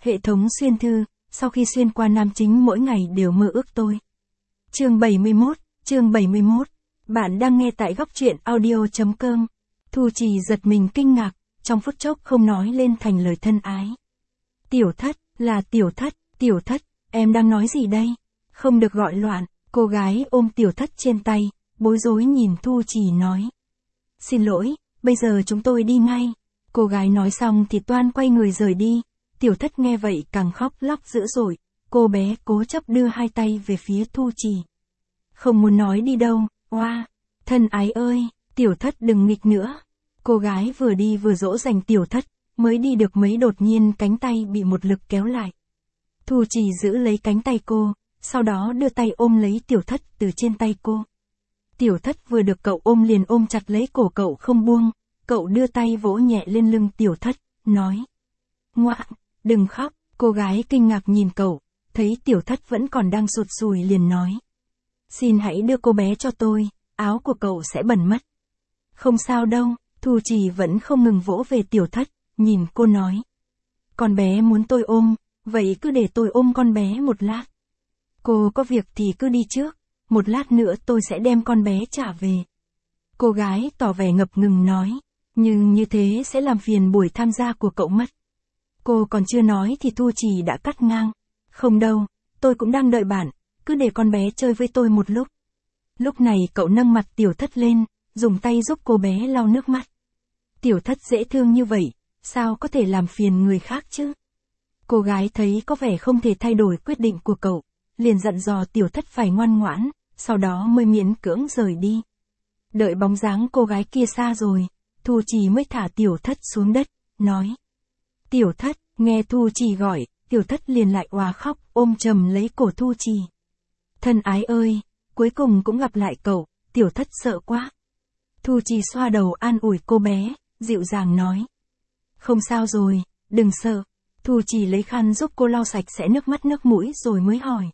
Hệ thống xuyên thư, sau khi xuyên qua nam chính mỗi ngày đều mơ ước tôi. Chương 71. Bạn đang nghe tại góc truyện audio.com. Thu Trì giật mình kinh ngạc, trong phút chốc không nói lên thành lời thân ái. Tiểu Thất, là Tiểu Thất, em đang nói gì đây? Không được gọi loạn, cô gái ôm Tiểu Thất trên tay, bối rối nhìn Thu Trì nói. Xin lỗi, bây giờ chúng tôi đi ngay. Cô gái nói xong thì toan quay người rời đi. Tiểu Thất nghe vậy càng khóc lóc dữ dội, cô bé cố chấp đưa hai tay về phía Thu Trì. Không muốn nói đi đâu, oa, thân ái ơi, Tiểu Thất đừng nghịch nữa. Cô gái vừa đi vừa dỗ dành Tiểu Thất, mới đi được mấy đột nhiên cánh tay bị một lực kéo lại. Thu Trì giữ lấy cánh tay cô, sau đó đưa tay ôm lấy Tiểu Thất từ trên tay cô. Tiểu Thất vừa được cậu ôm liền ôm chặt lấy cổ cậu không buông, cậu đưa tay vỗ nhẹ lên lưng Tiểu Thất, nói. Ngoạn, đừng khóc, cô gái kinh ngạc nhìn cậu, thấy Tiểu Thất vẫn còn đang sụt sùi liền nói. Xin hãy đưa cô bé cho tôi, áo của cậu sẽ bẩn mất. Không sao đâu, Thu Trì vẫn không ngừng vỗ về Tiểu Thất, nhìn cô nói. Con bé muốn tôi ôm, vậy cứ để tôi ôm con bé một lát. Cô có việc thì cứ đi trước, một lát nữa tôi sẽ đem con bé trả về. Cô gái tỏ vẻ ngập ngừng nói, nhưng như thế sẽ làm phiền buổi tham gia của cậu mất. Cô còn chưa nói thì Thu Trì đã cắt ngang. Không đâu, tôi cũng đang đợi bạn, cứ để con bé chơi với tôi một lúc. Lúc này cậu nâng mặt Tiểu Thất lên, dùng tay giúp cô bé lau nước mắt. Tiểu Thất dễ thương như vậy, sao có thể làm phiền người khác chứ? Cô gái thấy có vẻ không thể thay đổi quyết định của cậu, liền dặn dò Tiểu Thất phải ngoan ngoãn, sau đó mới miễn cưỡng rời đi. Đợi bóng dáng cô gái kia xa rồi, Thu Trì mới thả Tiểu Thất xuống đất, nói. Tiểu Thất, nghe Thu Trì gọi, Tiểu Thất liền lại òa khóc, ôm chầm lấy cổ Thu Trì. Thân ái ơi, cuối cùng cũng gặp lại cậu, Tiểu Thất sợ quá. Thu Trì xoa đầu an ủi cô bé, dịu dàng nói. Không sao rồi, đừng sợ. Thu Trì lấy khăn giúp cô lau sạch sẽ nước mắt nước mũi rồi mới hỏi.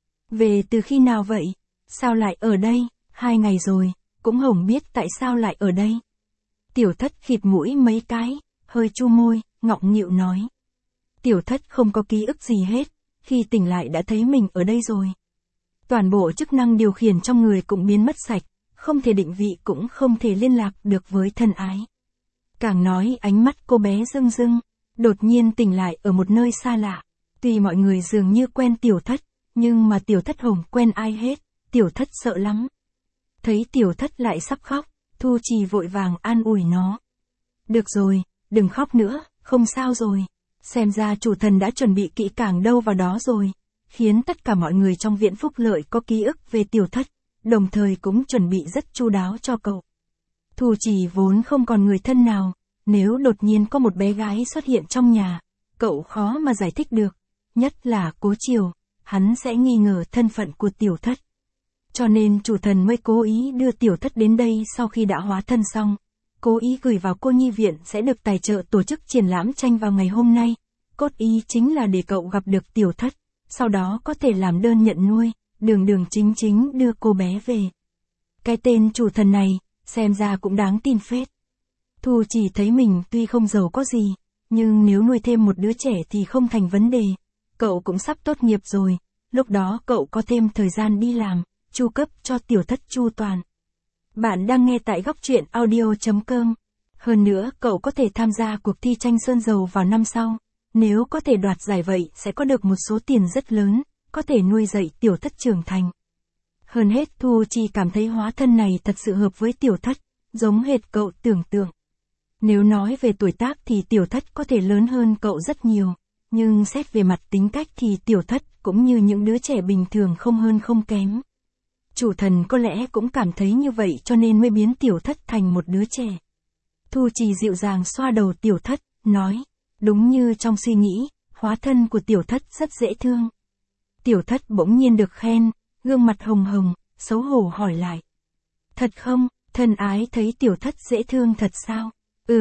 Về từ khi nào vậy? Sao lại ở đây? 2 ngày rồi, cũng không biết tại sao lại ở đây. Tiểu Thất khịt mũi mấy cái, hơi chu môi, ngọng nghịu nói. Tiểu Thất không có ký ức gì hết, khi tỉnh lại đã thấy mình ở đây rồi. Toàn bộ chức năng điều khiển trong người cũng biến mất sạch, không thể định vị cũng không thể liên lạc được với thân ái. Càng nói ánh mắt cô bé rưng rưng, đột nhiên tỉnh lại ở một nơi xa lạ. Tuy mọi người dường như quen Tiểu Thất, nhưng mà Tiểu Thất không quen ai hết, Tiểu Thất sợ lắm. Thấy Tiểu Thất lại sắp khóc, Thu Trì vội vàng an ủi nó. Được rồi, đừng khóc nữa, không sao rồi. Xem ra chủ thần đã chuẩn bị kỹ càng đâu vào đó rồi, khiến tất cả mọi người trong viện phúc lợi có ký ức về Tiểu Thất, đồng thời cũng chuẩn bị rất chu đáo cho cậu. Thu Trì vốn không còn người thân nào, nếu đột nhiên có một bé gái xuất hiện trong nhà, cậu khó mà giải thích được, nhất là Cố Triều, hắn sẽ nghi ngờ thân phận của Tiểu Thất. Cho nên chủ thần mới cố ý đưa Tiểu Thất đến đây sau khi đã hóa thân xong, cố ý gửi vào cô nhi viện sẽ được tài trợ tổ chức triển lãm tranh vào ngày hôm nay, cốt ý chính là để cậu gặp được Tiểu Thất, sau đó có thể làm đơn nhận nuôi, đường chính đưa cô bé về. Cái tên chủ thần này, xem ra cũng đáng tin phết. Thu chỉ thấy mình tuy không giàu có gì, nhưng nếu nuôi thêm một đứa trẻ thì không thành vấn đề. Cậu cũng sắp tốt nghiệp rồi, lúc đó cậu có thêm thời gian đi làm, chu cấp cho Tiểu Thất chu toàn. Bạn đang nghe tại góc truyện audio.com. Hơn nữa cậu có thể tham gia cuộc thi tranh sơn dầu vào năm sau. Nếu có thể đoạt giải vậy sẽ có được một số tiền rất lớn, có thể nuôi dạy Tiểu Thất trưởng thành. Hơn hết Thu Chi cảm thấy hóa thân này thật sự hợp với Tiểu Thất, giống hệt cậu tưởng tượng. Nếu nói về tuổi tác thì Tiểu Thất có thể lớn hơn cậu rất nhiều, nhưng xét về mặt tính cách thì Tiểu Thất cũng như những đứa trẻ bình thường không hơn không kém. Chủ thần có lẽ cũng cảm thấy như vậy cho nên mới biến Tiểu Thất thành một đứa trẻ. Thu Trì dịu dàng xoa đầu Tiểu Thất, nói, đúng như trong suy nghĩ, hóa thân của Tiểu Thất rất dễ thương. Tiểu Thất bỗng nhiên được khen, gương mặt hồng hồng, xấu hổ hỏi lại. Thật không, thân ái thấy Tiểu Thất dễ thương thật sao?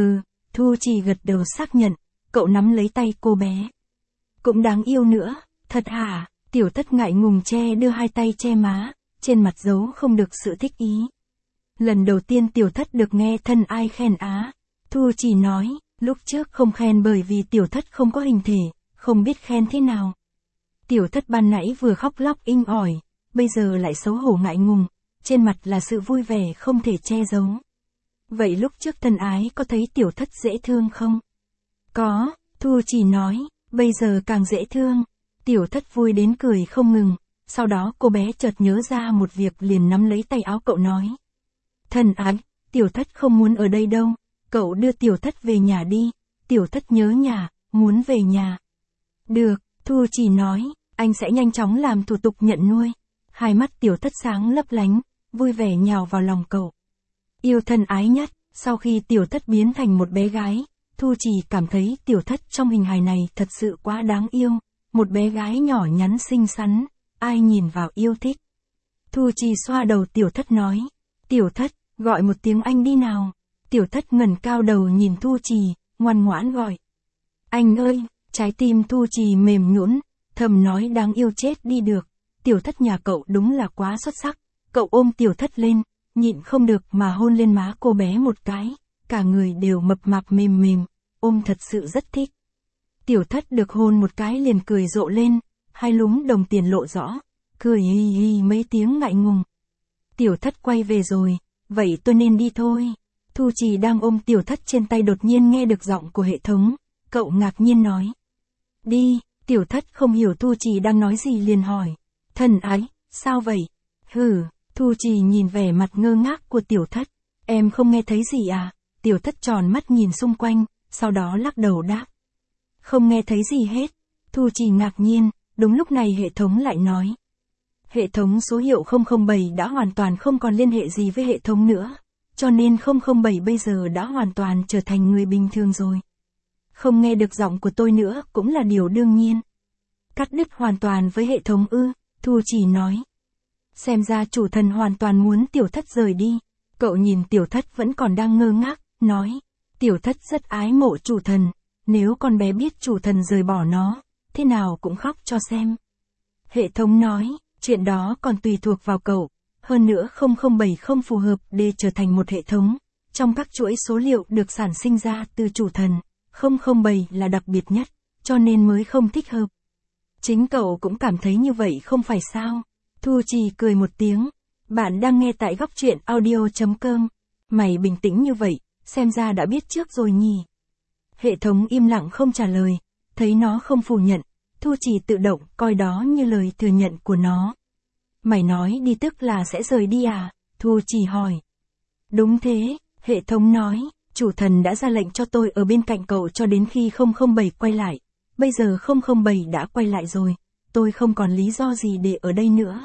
Thu Trì gật đầu xác nhận, cậu nắm lấy tay cô bé. Cũng đáng yêu nữa, thật hả? Tiểu Thất ngại ngùng đưa hai tay che má, trên mặt giấu không được sự thích ý. Lần đầu tiên Tiểu Thất được nghe thân ai khen á. Thu Trì nói, lúc trước không khen bởi vì Tiểu Thất không có hình thể, không biết khen thế nào. Tiểu thất ban nãy vừa khóc lóc inh ỏi, bây giờ lại xấu hổ ngại ngùng, trên mặt là sự vui vẻ không thể che giấu. Vậy lúc trước thân ái có thấy tiểu thất dễ thương không? Có, Thu Trì nói, bây giờ càng dễ thương. Tiểu thất vui đến cười không ngừng, sau đó cô bé chợt nhớ ra một việc liền nắm lấy tay áo cậu nói. Thân ái, tiểu thất không muốn ở đây đâu, cậu đưa tiểu thất về nhà đi, tiểu thất nhớ nhà, muốn về nhà. Được, Thu Trì nói, anh sẽ nhanh chóng làm thủ tục nhận nuôi. Hai mắt tiểu thất sáng lấp lánh, vui vẻ nhào vào lòng cậu. Yêu thân ái nhất, sau khi tiểu thất biến thành một bé gái, Thu Trì cảm thấy tiểu thất trong hình hài này thật sự quá đáng yêu, một bé gái nhỏ nhắn xinh xắn, ai nhìn vào yêu thích. Thu Trì xoa đầu tiểu thất nói, tiểu thất, gọi một tiếng anh đi nào. Tiểu thất ngẩng cao đầu nhìn Thu Trì, ngoan ngoãn gọi. Anh ơi, trái tim Thu Trì mềm nhũn, thầm nói đáng yêu chết đi được, tiểu thất nhà cậu đúng là quá xuất sắc. Cậu ôm tiểu thất lên, nhịn không được mà hôn lên má cô bé một cái, cả người đều mập mạp mềm mềm, ôm thật sự rất thích. Tiểu thất được hôn một cái liền cười rộ lên, hai lúm đồng tiền lộ rõ, cười hi hi mấy tiếng ngại ngùng. Tiểu thất quay về rồi, vậy tôi nên đi thôi. Thu Trì đang ôm tiểu thất trên tay đột nhiên nghe được giọng của hệ thống, cậu ngạc nhiên nói. Đi, tiểu thất không hiểu Thu Trì đang nói gì liền hỏi. Thân ái, sao vậy? Hừ, Thu Trì nhìn vẻ mặt ngơ ngác của tiểu thất. Em không nghe thấy gì à? Tiểu thất tròn mắt nhìn xung quanh, sau đó lắc đầu đáp. Không nghe thấy gì hết. Thu Trì ngạc nhiên, đúng lúc này hệ thống lại nói. Hệ thống số hiệu 007 đã hoàn toàn không còn liên hệ gì với hệ thống nữa, cho nên 007 bây giờ đã hoàn toàn trở thành người bình thường rồi. Không nghe được giọng của tôi nữa cũng là điều đương nhiên. Cắt đứt hoàn toàn với hệ thống ư, Thu Trì nói. Xem ra chủ thần hoàn toàn muốn tiểu thất rời đi. Cậu nhìn tiểu thất vẫn còn đang ngơ ngác, nói. Tiểu thất rất ái mộ chủ thần, nếu con bé biết chủ thần rời bỏ nó, thế nào cũng khóc cho xem. Hệ thống nói, chuyện đó còn tùy thuộc vào cậu, hơn nữa 007 không phù hợp để trở thành một hệ thống. Trong các chuỗi số liệu được sản sinh ra từ chủ thần, 007 là đặc biệt nhất, cho nên mới không thích hợp. Chính cậu cũng cảm thấy như vậy không phải sao? Thu Trì cười một tiếng. Bạn đang nghe tại góc truyện audio.com. Mày bình tĩnh như vậy, xem ra đã biết trước rồi nhỉ. Hệ thống im lặng không trả lời, thấy nó không phủ nhận, Thu Trì tự động coi đó như lời thừa nhận của nó. Mày nói đi tức là sẽ rời đi à? Thu Trì hỏi. Đúng thế, hệ thống nói, chủ thần đã ra lệnh cho tôi ở bên cạnh cậu cho đến khi 007 quay lại. Bây giờ 007 đã quay lại rồi, tôi không còn lý do gì để ở đây nữa.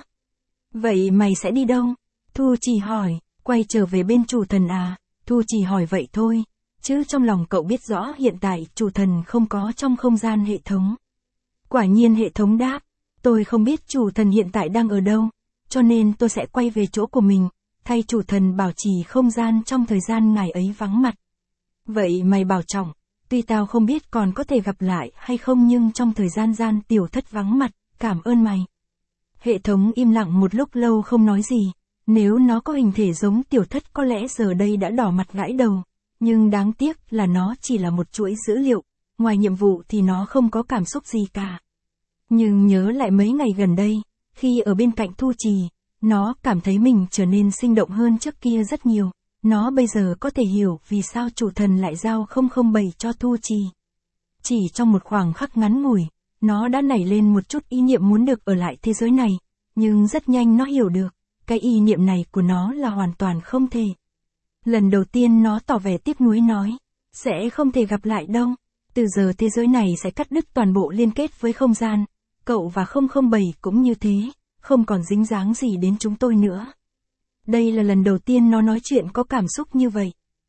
Vậy mày sẽ đi đâu? Thu Trì hỏi, quay trở về bên chủ thần à? Thu Trì hỏi vậy thôi, chứ trong lòng cậu biết rõ hiện tại chủ thần không có trong không gian hệ thống. Quả nhiên hệ thống đáp, tôi không biết chủ thần hiện tại đang ở đâu, cho nên tôi sẽ quay về chỗ của mình, thay chủ thần bảo trì không gian trong thời gian ngài ấy vắng mặt. Vậy mày bảo trọng, tuy tao không biết còn có thể gặp lại hay không nhưng trong thời gian tiểu thất vắng mặt, cảm ơn mày. Hệ thống im lặng một lúc lâu không nói gì, nếu nó có hình thể giống tiểu thất có lẽ giờ đây đã đỏ mặt gãi đầu, nhưng đáng tiếc là nó chỉ là một chuỗi dữ liệu, ngoài nhiệm vụ thì nó không có cảm xúc gì cả. Nhưng nhớ lại mấy ngày gần đây, khi ở bên cạnh Thu Trì, nó cảm thấy mình trở nên sinh động hơn trước kia rất nhiều, nó bây giờ có thể hiểu vì sao chủ thần lại giao 007 cho Thu Trì. Chỉ trong một khoảng khắc ngắn ngủi, nó đã nảy lên một chút ý niệm muốn được ở lại thế giới này, nhưng rất nhanh nó hiểu được, cái ý niệm này của nó là hoàn toàn không thể. Lần đầu tiên nó tỏ vẻ tiếc nuối nói, sẽ không thể gặp lại đâu, từ giờ thế giới này sẽ cắt đứt toàn bộ liên kết với không gian, cậu và 007 cũng như thế, không còn dính dáng gì đến chúng tôi nữa. Đây là lần đầu tiên nó nói chuyện có cảm xúc như vậy.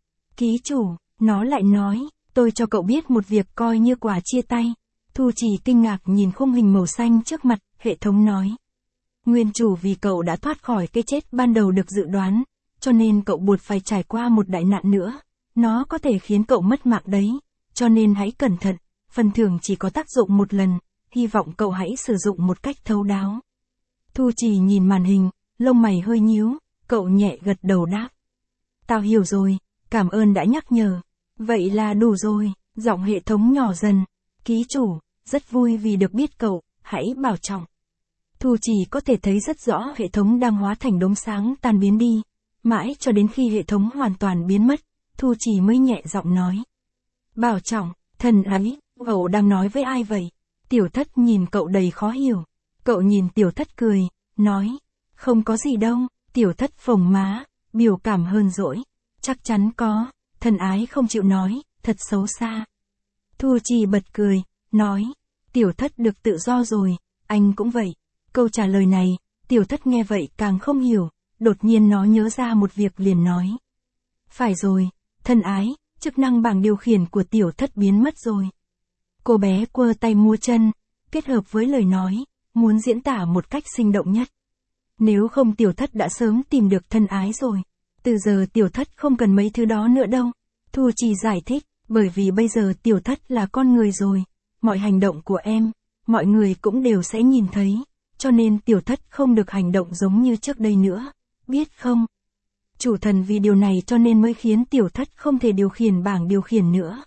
Ký chủ, nó lại nói, tôi cho cậu biết một việc coi như quà chia tay. Thu Trì kinh ngạc nhìn khung hình màu xanh trước mặt, hệ thống nói. Nguyên chủ vì cậu đã thoát khỏi cái chết ban đầu được dự đoán, cho nên cậu buộc phải trải qua một đại nạn nữa. Nó có thể khiến cậu mất mạng đấy, cho nên hãy cẩn thận, phần thưởng chỉ có tác dụng một lần, hy vọng cậu hãy sử dụng một cách thấu đáo. Thu Trì nhìn màn hình, lông mày hơi nhíu, cậu nhẹ gật đầu đáp. Tao hiểu rồi, cảm ơn đã nhắc nhở. Vậy là đủ rồi, giọng hệ thống nhỏ dần. Ký chủ, rất vui vì được biết cậu, hãy bảo trọng. Thu Trì có thể thấy rất rõ hệ thống đang hóa thành đốm sáng tan biến đi. Mãi cho đến khi hệ thống hoàn toàn biến mất, Thu Trì mới nhẹ giọng nói. Bảo trọng, thân ấy, cậu đang nói với ai vậy? Tiểu Thất nhìn cậu đầy khó hiểu. Cậu nhìn Tiểu Thất cười, nói. Không có gì đâu. Tiểu Thất phồng má, biểu cảm hơn dỗi. Chắc chắn có, thân ái không chịu nói, thật xấu xa. Thu Trì bật cười, nói. Tiểu Thất được tự do rồi, anh cũng vậy. Câu trả lời này, Tiểu Thất nghe vậy càng không hiểu, đột nhiên nó nhớ ra một việc liền nói. Phải rồi, thân ái, chức năng bảng điều khiển của Tiểu Thất biến mất rồi. Cô bé quơ tay múa chân, kết hợp với lời nói, muốn diễn tả một cách sinh động nhất. Nếu không Tiểu Thất đã sớm tìm được thân ái rồi. Từ giờ Tiểu Thất không cần mấy thứ đó nữa đâu. Thu Trì giải thích, bởi vì bây giờ Tiểu Thất là con người rồi. Mọi hành động của em, mọi người cũng đều sẽ nhìn thấy. Cho nên Tiểu Thất không được hành động giống như trước đây nữa. Biết không? Chủ thần vì điều này cho nên mới khiến Tiểu Thất không thể điều khiển bảng điều khiển nữa.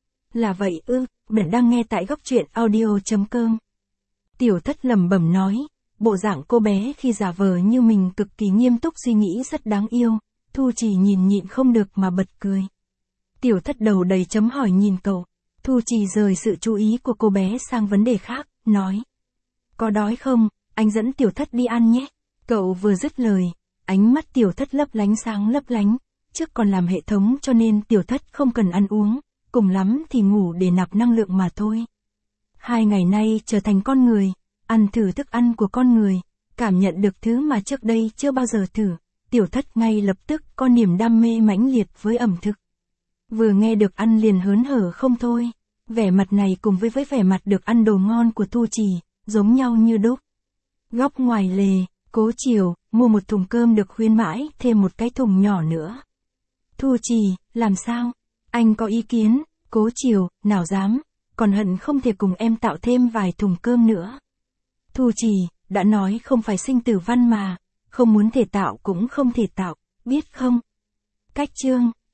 Là vậy ư, bạn đang nghe tại góc truyện audio.com. Tiểu Thất lẩm bẩm nói, bộ dạng cô bé khi giả vờ như mình cực kỳ nghiêm túc suy nghĩ rất đáng yêu. Thu Trì nhìn nhịn không được mà bật cười. Tiểu Thất đầu đầy chấm hỏi nhìn cậu. Thu Trì rời sự chú ý của cô bé sang vấn đề khác, nói. Có đói không, anh dẫn Tiểu Thất đi ăn nhé. Cậu vừa dứt lời, ánh mắt Tiểu Thất lấp lánh sáng lấp lánh. Trước còn làm hệ thống cho nên Tiểu Thất không cần ăn uống, cùng lắm thì ngủ để nạp năng lượng mà thôi. 2 ngày nay trở thành con người, ăn thử thức ăn của con người, cảm nhận được thứ mà trước đây chưa bao giờ thử. Tiểu Thất ngay lập tức có niềm đam mê mãnh liệt với ẩm thực. Vừa nghe được ăn liền hớn hở không thôi. Vẻ mặt này cùng với vẻ mặt được ăn đồ ngon của Thu Trì, giống nhau như đúc. Góc ngoài lề, Cố Chiều, mua một thùng cơm được khuyến mãi, thêm một cái thùng nhỏ nữa. Thu Trì, làm sao? Anh có ý kiến? Cố Chiều, nào dám, còn hận không thể cùng em tạo thêm vài thùng cơm nữa. Thu Trì, đã nói không phải sinh tử văn mà, không muốn thể tạo cũng không thể tạo, biết không? Cách chương